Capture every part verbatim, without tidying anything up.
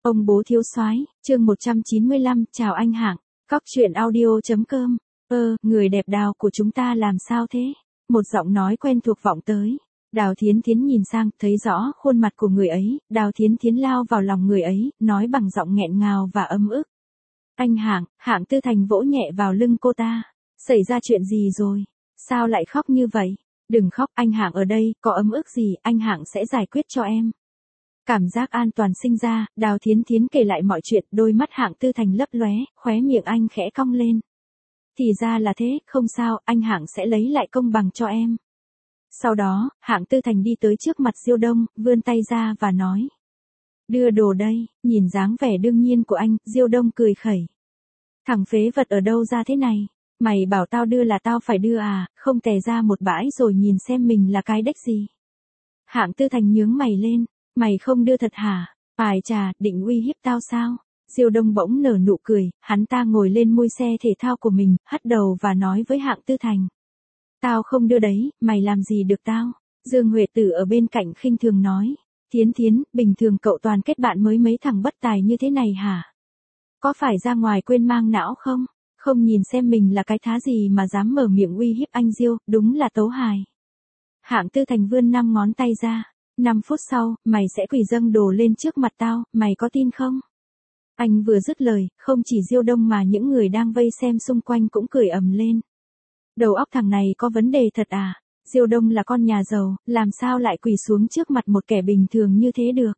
Ông bố thiếu soái, chương một trăm chín mươi lăm, chào anh Hạng, cóc truyện audio chấm com. Ơ, người đẹp Đào của chúng ta làm sao thế? Một giọng nói quen thuộc vọng tới. Đào Thiến Thiến nhìn sang, thấy rõ khuôn mặt của người ấy, Đào Thiến Thiến lao vào lòng người ấy, nói bằng giọng nghẹn ngào và ấm ức. Anh Hạng, Hạng Tư Thành vỗ nhẹ vào lưng cô ta. Xảy ra chuyện gì rồi? Sao lại khóc như vậy? Đừng khóc, anh Hạng ở đây, có ấm ức gì, anh Hạng sẽ giải quyết cho em. Cảm giác an toàn sinh ra, Đào Thiến Thiến kể lại mọi chuyện, đôi mắt Hạng Tư Thành lấp lóe, khóe miệng anh khẽ cong lên. Thì ra là thế, không sao, anh Hạng sẽ lấy lại công bằng cho em. Sau đó, Hạng Tư Thành đi tới trước mặt Diêu Đông, vươn tay ra và nói. Đưa đồ đây, nhìn dáng vẻ đương nhiên của anh, Diêu Đông cười khẩy. Thằng phế vật ở đâu ra thế này? Mày bảo tao đưa là tao phải đưa à, không tè ra một bãi rồi nhìn xem mình là cái đếch gì. Hạng Tư Thành nhướng mày lên. Mày không đưa thật hả? Ai chà, định uy hiếp tao sao? Diêu Đông bỗng nở nụ cười, hắn ta ngồi lên mui xe thể thao của mình, hất đầu và nói với Hạng Tư Thành. Tao không đưa đấy, mày làm gì được tao? Dương Huệ Tử ở bên cạnh khinh thường nói. Thiến Thiến, bình thường cậu toàn kết bạn mới mấy thằng bất tài như thế này hả? Có phải ra ngoài quên mang não không? Không nhìn xem mình là cái thá gì mà dám mở miệng uy hiếp anh Diêu, đúng là tấu hài. Hạng Tư Thành vươn năm ngón tay ra. Năm phút sau, mày sẽ quỳ dâng đồ lên trước mặt tao, mày có tin không? Anh vừa dứt lời, không chỉ Diêu Đông mà những người đang vây xem xung quanh cũng cười ầm lên. Đầu óc thằng này có vấn đề thật à? Diêu Đông là con nhà giàu, làm sao lại quỳ xuống trước mặt một kẻ bình thường như thế được?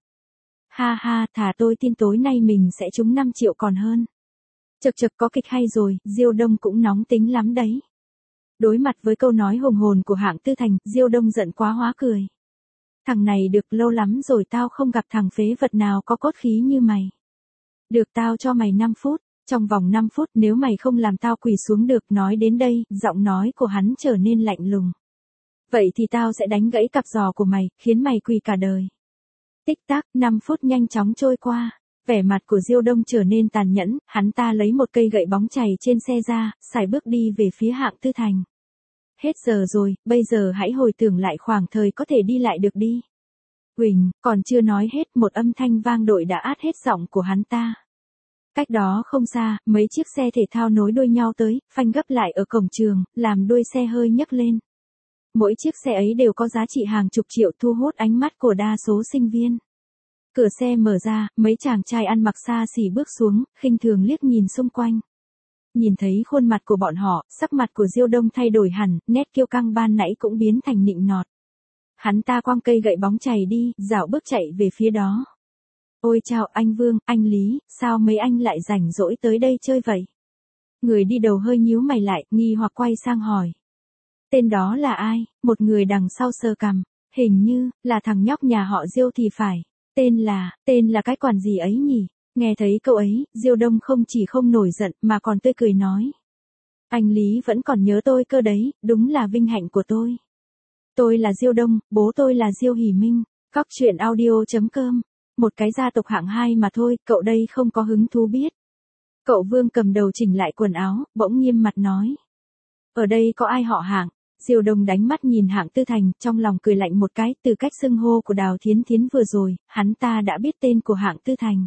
Ha ha, thà tôi tin tối nay mình sẽ trúng năm triệu còn hơn. Chật chật có kịch hay rồi, Diêu Đông cũng nóng tính lắm đấy. Đối mặt với câu nói hùng hồn của Hạng Tư Thành, Diêu Đông giận quá hóa cười. Thằng này được lâu lắm rồi tao không gặp thằng phế vật nào có cốt khí như mày. Được tao cho mày năm phút, trong vòng năm phút nếu mày không làm tao quỳ xuống được. Nói đến đây, giọng nói của hắn trở nên lạnh lùng. Vậy thì tao sẽ đánh gãy cặp giò của mày, khiến mày quỳ cả đời. Tích tắc, năm phút nhanh chóng trôi qua, vẻ mặt của Diêu Đông trở nên tàn nhẫn, hắn ta lấy một cây gậy bóng chày trên xe ra, sải bước đi về phía Hạng Tư Thành. Hết giờ rồi, bây giờ hãy hồi tưởng lại khoảng thời có thể đi lại được đi. Huỳnh, còn chưa nói hết một âm thanh vang dội đã át hết giọng của hắn ta. Cách đó không xa, mấy chiếc xe thể thao nối đuôi nhau tới, phanh gấp lại ở cổng trường, làm đuôi xe hơi nhấc lên. Mỗi chiếc xe ấy đều có giá trị hàng chục triệu thu hút ánh mắt của đa số sinh viên. Cửa xe mở ra, mấy chàng trai ăn mặc xa xỉ bước xuống, khinh thường liếc nhìn xung quanh. Nhìn thấy khuôn mặt của bọn họ, sắc mặt của Diêu Đông thay đổi hẳn, nét kiêu căng ban nãy cũng biến thành nịnh nọt. Hắn ta quăng cây gậy bóng chày đi, dạo bước chạy về phía đó. Ôi chào anh Vương, anh Lý, sao mấy anh lại rảnh rỗi tới đây chơi vậy? Người đi đầu hơi nhíu mày lại, nghi hoặc quay sang hỏi. Tên đó là ai? Một người đằng sau sờ cằm, hình như là thằng nhóc nhà họ Diêu thì phải. Tên là, tên là cái quản gì ấy nhỉ? Nghe thấy câu ấy, Diêu Đông không chỉ không nổi giận mà còn tươi cười nói. Anh Lý vẫn còn nhớ tôi cơ đấy, đúng là vinh hạnh của tôi. Tôi là Diêu Đông, bố tôi là Diêu Hỷ Minh, cóc truyện audio chấm com. Một cái gia tộc hạng hai mà thôi, cậu đây không có hứng thú biết. Cậu Vương cầm đầu chỉnh lại quần áo, bỗng nghiêm mặt nói. Ở đây có ai họ Hạng? Diêu Đông đánh mắt nhìn Hạng Tư Thành, trong lòng cười lạnh một cái, từ cách xưng hô của Đào Thiến Thiến vừa rồi, hắn ta đã biết tên của Hạng Tư Thành.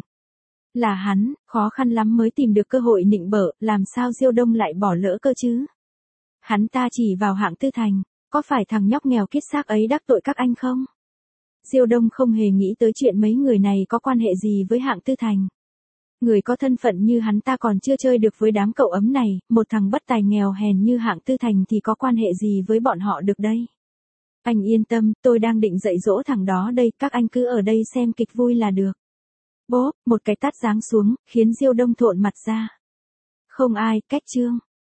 Là hắn, khó khăn lắm mới tìm được cơ hội nịnh bợ, làm sao Diêu Đông lại bỏ lỡ cơ chứ? Hắn ta chỉ vào Hạng Tư Thành, có phải thằng nhóc nghèo kiết xác ấy đắc tội các anh không? Diêu Đông không hề nghĩ tới chuyện mấy người này có quan hệ gì với Hạng Tư Thành. Người có thân phận như hắn ta còn chưa chơi được với đám cậu ấm này, một thằng bất tài nghèo hèn như Hạng Tư Thành thì có quan hệ gì với bọn họ được đây? Anh yên tâm, tôi đang định dạy dỗ thằng đó đây, các anh cứ ở đây xem kịch vui là được. Bốp, một cái tát giáng xuống, khiến Diêu Đông thộn mặt ra. Không ai, cách chương.